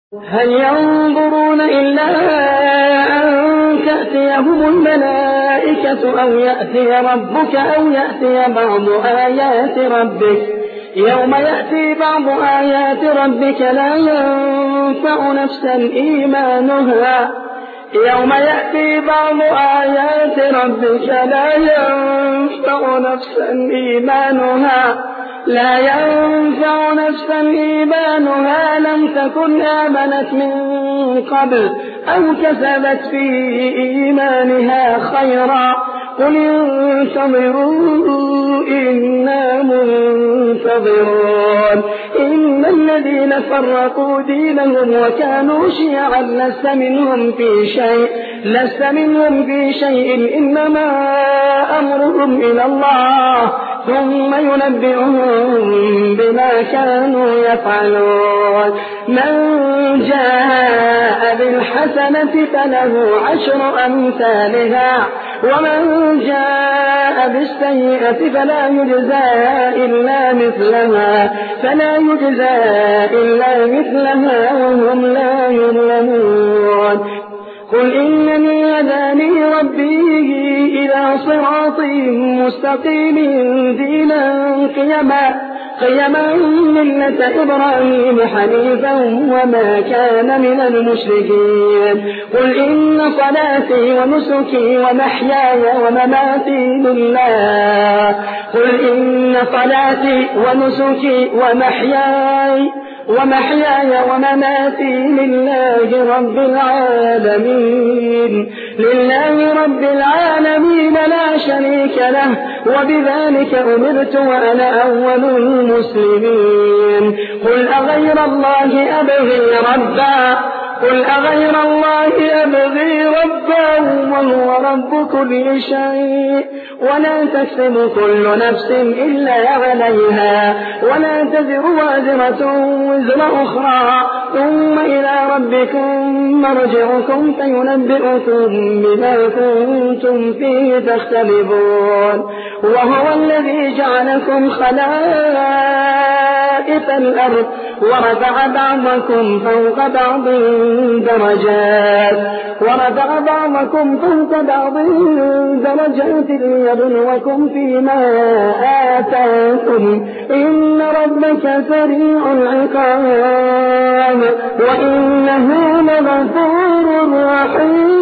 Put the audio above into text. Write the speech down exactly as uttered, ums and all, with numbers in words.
هل ينظرون إلا أن تأتيهم الملائكة أو يأتي ربك أو يأتي بعض آيات ربك يوم يأتي بعض آيات ربك لا ينفع نفسا إيمانها يوم يأتي بعض آيات ربك لا ينفع نفسا إيمانها لا ينفع نفسا إيمانها لم تكن آمنت من قبل أو كسبت في إيمانها خيرا قل انتظروا إنا منتظرون إن الذين فرقوا دينهم وكانوا شيعا لست منهم في شيء لست منهم في شيء إنما أمرهم إلى الله ثم ينبئهم بما كانوا يفعلون من جاء بالحسنة فله عشر أمثالها ومن جاء بالسيئة فلا يجزى إلا مثلها فلا يجزى إلا مثلها وهم لا يظلمون قل إنني هداني ربي إلى صراط مستقيم دينا قيما قيما ملة إبراهيم حنيفا وما كان من المشركين قل إن صلاتي ونسكي ومحياي ومماتي لله قل إن صلاتي ونسكي ومحياي ومحياي ومماتي لله رب العالمين لله رب العالمين لا شريك له وبذلك أمرت وأنا أول المسلمين قل أغير الله أبغي ربا قل أغير الله أبغي ربا وهو رب كل شيء ولا تكسب كل نفس إلا عليها ولا تزر وازرة وزر أخرى ثم إلى ربكم مرجعكم فينبئكم بما كنتم فيه تختلفون وهو الذي جعلكم خلائف الأرض ورفع بعضكم فوق بعض درجات ورفع بعضكم فوق بعض درجات ليبلوكم فيما آتاكم إن ربك سريع العقاب وإنه لغفور رحيم.